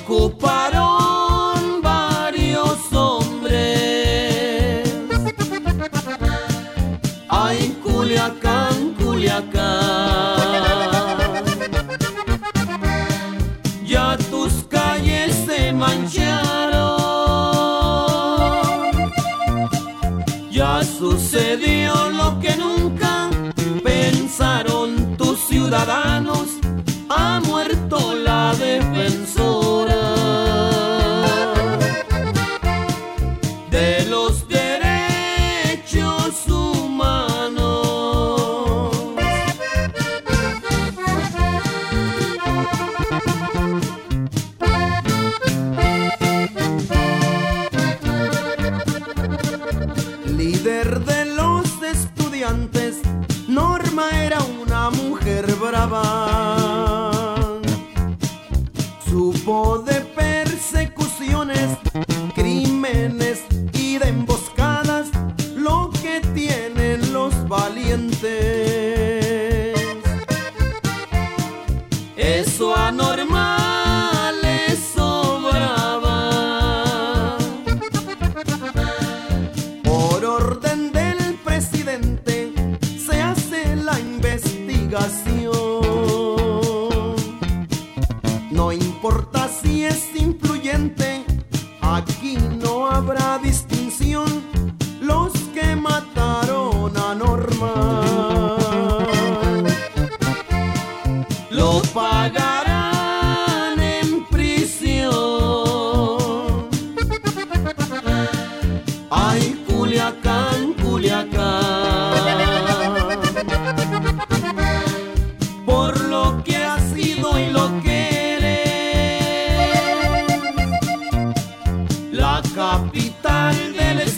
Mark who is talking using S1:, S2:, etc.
S1: ocuparon varios hombres. Ay, Culiacán, Culiacán, ya tus calles se mancharon. Ya sucedió lo que nunca pensaron tus ciudadanos. Ha muerto la defensora de los derechos humanos. Líder de los estudiantes, Norma era una mujer brava. Supo de persecuciones, crímenes y de emboscadas, lo que tienen los valientes. Eso a Norma le sobraba. Por orden del presidente se hace la investigación. No importa si es influyente, aquí no habrá distinción. Los que mataron a Norma lo pagarán en prisión. Ay, Culiacán, Culiacán, por lo que ha sido y lo que eres, la capital del